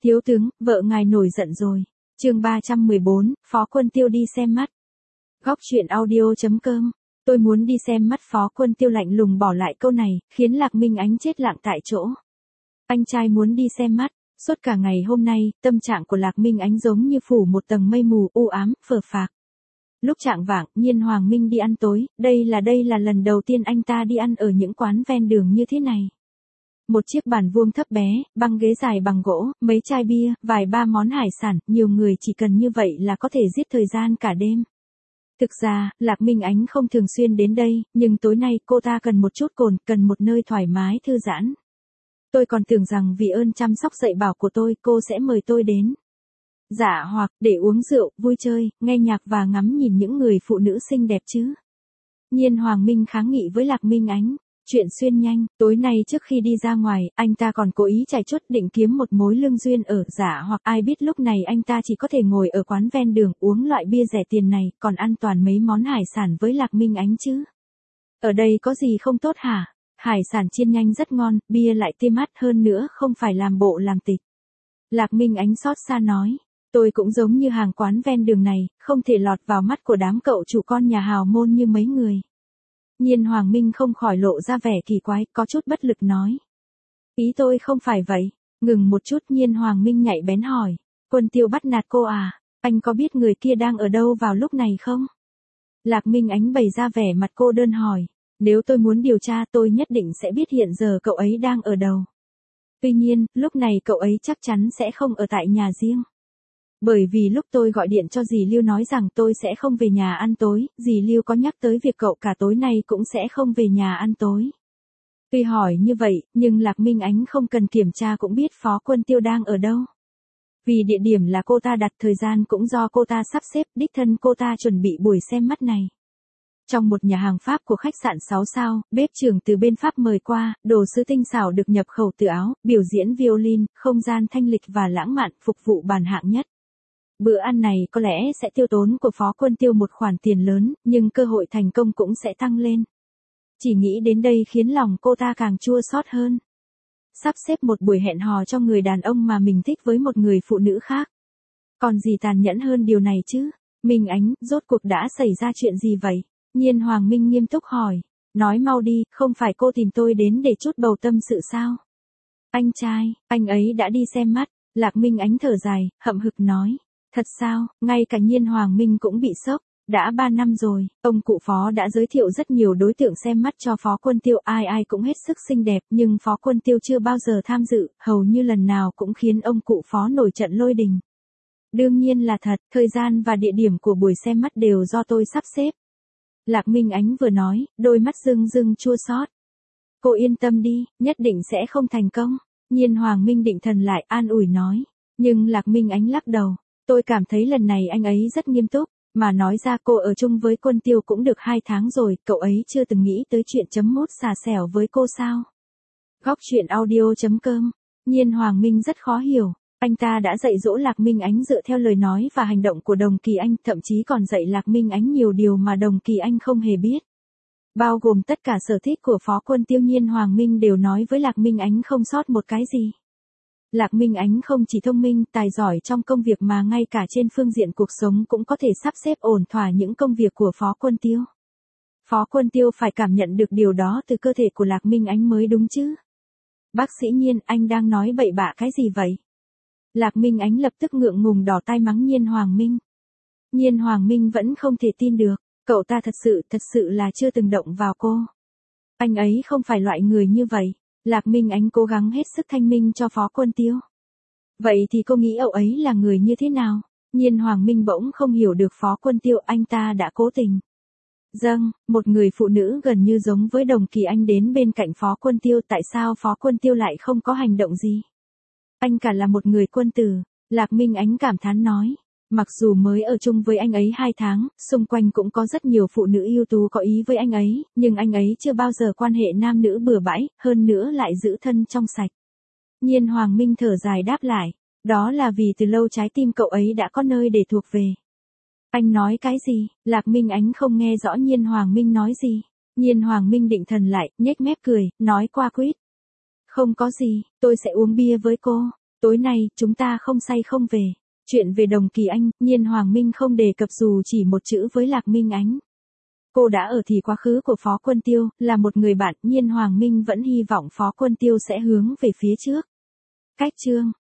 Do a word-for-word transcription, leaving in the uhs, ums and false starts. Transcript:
Thiếu tướng, vợ ngài nổi giận rồi. Chương ba trăm mười bốn, Phó Quân Tiêu đi xem mắt. Góc truyện audio chấm com. Tôi muốn đi xem mắt. Phó Quân Tiêu lạnh lùng bỏ lại câu này, khiến Lạc Minh Ánh chết lặng tại chỗ. Anh trai muốn đi xem mắt. Suốt cả ngày hôm nay, tâm trạng của Lạc Minh Ánh giống như phủ một tầng mây mù u ám, phờ phạc. Lúc chạng vạng, Nhiên Hoàng Minh đi ăn tối, đây là đây là lần đầu tiên anh ta đi ăn ở những quán ven đường như thế này. Một chiếc bàn vuông thấp bé, băng ghế dài bằng gỗ, mấy chai bia, vài ba món hải sản, nhiều người chỉ cần như vậy là có thể giết thời gian cả đêm. Thực ra, Lạc Minh Ánh không thường xuyên đến đây, nhưng tối nay cô ta cần một chút cồn, cần một nơi thoải mái thư giãn. Tôi còn tưởng rằng vì ơn chăm sóc dạy bảo của tôi, cô sẽ mời tôi đến. Dạ hoặc, để uống rượu, vui chơi, nghe nhạc và ngắm nhìn những người phụ nữ xinh đẹp chứ. Nhiên Hoàng Minh kháng nghị với Lạc Minh Ánh. Chuyện xuyên nhanh, tối nay trước khi đi ra ngoài, anh ta còn cố ý chạy chốt định kiếm một mối lương duyên ở Dạ hoặc ai biết lúc này anh ta chỉ có thể ngồi ở quán ven đường uống loại bia rẻ tiền này, còn ăn toàn mấy món hải sản với Lạc Minh Ánh chứ. Ở đây có gì không tốt hả? Hải sản chiên nhanh rất ngon, bia lại tê mắt hơn nữa không phải làm bộ làm tịch. Lạc Minh Ánh xót xa nói, tôi cũng giống như hàng quán ven đường này, không thể lọt vào mắt của đám cậu chủ con nhà hào môn như mấy người. Nhiên Hoàng Minh không khỏi lộ ra vẻ kỳ quái, có chút bất lực nói. Ý tôi không phải vậy. Ngừng một chút, Nhiên Hoàng Minh nhạy bén hỏi. Quân Tiêu bắt nạt cô à? Anh có biết người kia đang ở đâu vào lúc này không? Lạc Minh Ánh bày ra vẻ mặt cô đơn hỏi. Nếu tôi muốn điều tra tôi nhất định sẽ biết hiện giờ cậu ấy đang ở đâu. Tuy nhiên, lúc này cậu ấy chắc chắn sẽ không ở tại nhà riêng. Bởi vì lúc tôi gọi điện cho dì Lưu nói rằng tôi sẽ không về nhà ăn tối, dì Lưu có nhắc tới việc cậu cả tối nay cũng sẽ không về nhà ăn tối. Tuy hỏi như vậy, nhưng Lạc Minh Ánh không cần kiểm tra cũng biết Phó Quân Tiêu đang ở đâu. Vì địa điểm là cô ta đặt, thời gian cũng do cô ta sắp xếp, đích thân cô ta chuẩn bị buổi xem mắt này. Trong một nhà hàng Pháp của khách sạn sáu sao, bếp trưởng từ bên Pháp mời qua, đồ sứ tinh xảo được nhập khẩu từ Áo, biểu diễn violin, không gian thanh lịch và lãng mạn, phục vụ bàn hạng nhất. Bữa ăn này có lẽ sẽ tiêu tốn của Phó Quân Tiêu một khoản tiền lớn, nhưng cơ hội thành công cũng sẽ tăng lên. Chỉ nghĩ đến đây khiến lòng cô ta càng chua xót hơn. Sắp xếp một buổi hẹn hò cho người đàn ông mà mình thích với một người phụ nữ khác. Còn gì tàn nhẫn hơn điều này chứ? Minh Ánh, rốt cuộc đã xảy ra chuyện gì vậy? Nhiên Hoàng Minh nghiêm túc hỏi. Nói mau đi, không phải cô tìm tôi đến để chút bầu tâm sự sao? Anh trai, anh ấy đã đi xem mắt. Lạc Minh Ánh thở dài, hậm hực nói. Thật sao, ngay cả Nhiên Hoàng Minh cũng bị sốc. Đã ba năm rồi, ông cụ Phó đã giới thiệu rất nhiều đối tượng xem mắt cho Phó Quân Tiêu, ai ai cũng hết sức xinh đẹp, nhưng Phó Quân Tiêu chưa bao giờ tham dự, hầu như lần nào cũng khiến ông cụ Phó nổi trận lôi đình. Đương nhiên là thật, thời gian và địa điểm của buổi xem mắt đều do tôi sắp xếp. Lạc Minh Ánh vừa nói, đôi mắt rưng rưng chua xót. Cô yên tâm đi, nhất định sẽ không thành công. Nhiên Hoàng Minh định thần lại an ủi nói. Nhưng Lạc Minh Ánh lắc đầu. Tôi cảm thấy lần này anh ấy rất nghiêm túc, mà nói ra cô ở chung với Quân Tiêu cũng được hai tháng rồi, cậu ấy chưa từng nghĩ tới chuyện chấm mút xà xẻo với cô sao? Góc truyện audio chấm com. Nhiên Hoàng Minh rất khó hiểu, anh ta đã dạy dỗ Lạc Minh Ánh dựa theo lời nói và hành động của Đồng Kỳ Anh, thậm chí còn dạy Lạc Minh Ánh nhiều điều mà Đồng Kỳ Anh không hề biết. Bao gồm tất cả sở thích của Phó Quân Tiêu, Nhiên Hoàng Minh đều nói với Lạc Minh Ánh không sót một cái gì. Lạc Minh Ánh không chỉ thông minh, tài giỏi trong công việc mà ngay cả trên phương diện cuộc sống cũng có thể sắp xếp ổn thỏa những công việc của Phó Quân Tiêu. Phó Quân Tiêu phải cảm nhận được điều đó từ cơ thể của Lạc Minh Ánh mới đúng chứ. Bác sĩ Nhiên, anh đang nói bậy bạ cái gì vậy? Lạc Minh Ánh lập tức ngượng ngùng đỏ tai mắng Nhiên Hoàng Minh. Nhiên Hoàng Minh vẫn không thể tin được, cậu ta thật sự, thật sự là chưa từng động vào cô. Anh ấy không phải loại người như vậy. Lạc Minh Ánh cố gắng hết sức thanh minh cho Phó Quân Tiêu. Vậy thì cô nghĩ cậu ấy là người như thế nào? Nhiên Hoàng Minh bỗng không hiểu được Phó Quân Tiêu, anh ta đã cố tình. Dâng, một người phụ nữ gần như giống với Đồng Kỳ Anh đến bên cạnh Phó Quân Tiêu, tại sao Phó Quân Tiêu lại không có hành động gì? Anh cả là một người quân tử, Lạc Minh Ánh cảm thán nói. Mặc dù mới ở chung với anh ấy hai tháng, xung quanh cũng có rất nhiều phụ nữ ưu tú có ý với anh ấy, nhưng anh ấy chưa bao giờ quan hệ nam nữ bừa bãi, hơn nữa lại giữ thân trong sạch. Nhiên Hoàng Minh thở dài đáp lại, đó là vì từ lâu trái tim cậu ấy đã có nơi để thuộc về. Anh nói cái gì? Lạc Minh Ánh không nghe rõ Nhiên Hoàng Minh nói gì. Nhiên Hoàng Minh định thần lại, nhếch mép cười, nói qua quýt. Không có gì, tôi sẽ uống bia với cô. Tối nay, chúng ta không say không về. Chuyện về Đồng Kỳ Anh, Nhiên Hoàng Minh không đề cập dù chỉ một chữ với Lạc Minh Ánh. Cô đã ở thì quá khứ của Phó Quân Tiêu, là một người bạn, Nhiên Hoàng Minh vẫn hy vọng Phó Quân Tiêu sẽ hướng về phía trước. Cách chương